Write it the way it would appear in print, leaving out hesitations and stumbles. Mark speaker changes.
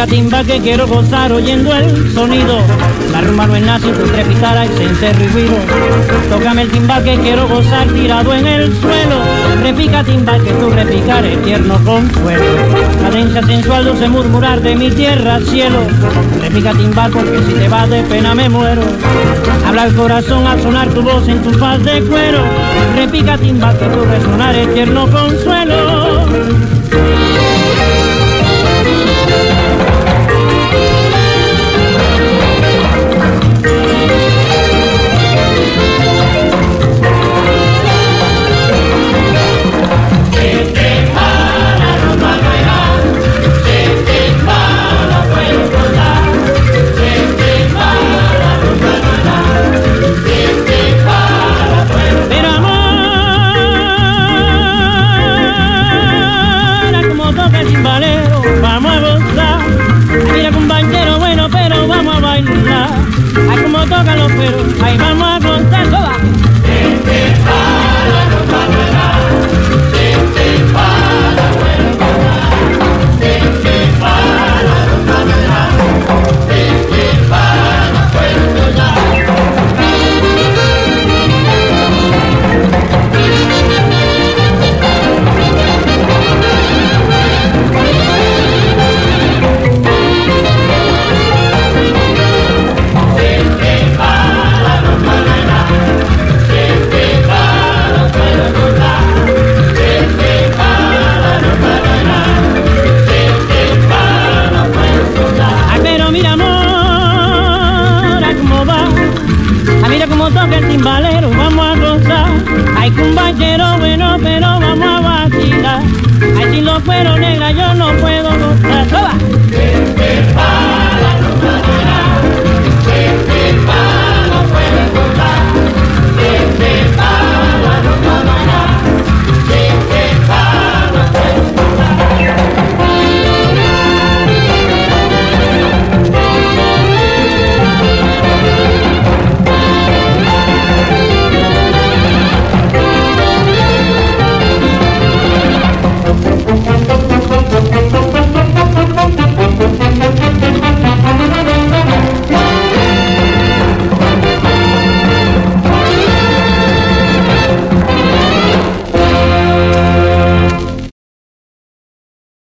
Speaker 1: Repica timba que quiero gozar oyendo el sonido. La rumba no es nada sin tu trepitar y sin ser ruido. Tócame el timbal que quiero gozar tirado en el suelo. Repica timbal que tu repicar es tierno consuelo. Cadencia sensual dulce murmurar de mi tierra al cielo. Repica timbal porque si te vas de pena me muero. Habla el corazón al sonar tu voz en tu faz de cuero. Repica timbal que tu resonar es tierno consuelo. Vamos a gozar, mira compañero bueno, pero vamos a bailar. Ay, como tocan los perros, ahí vamos a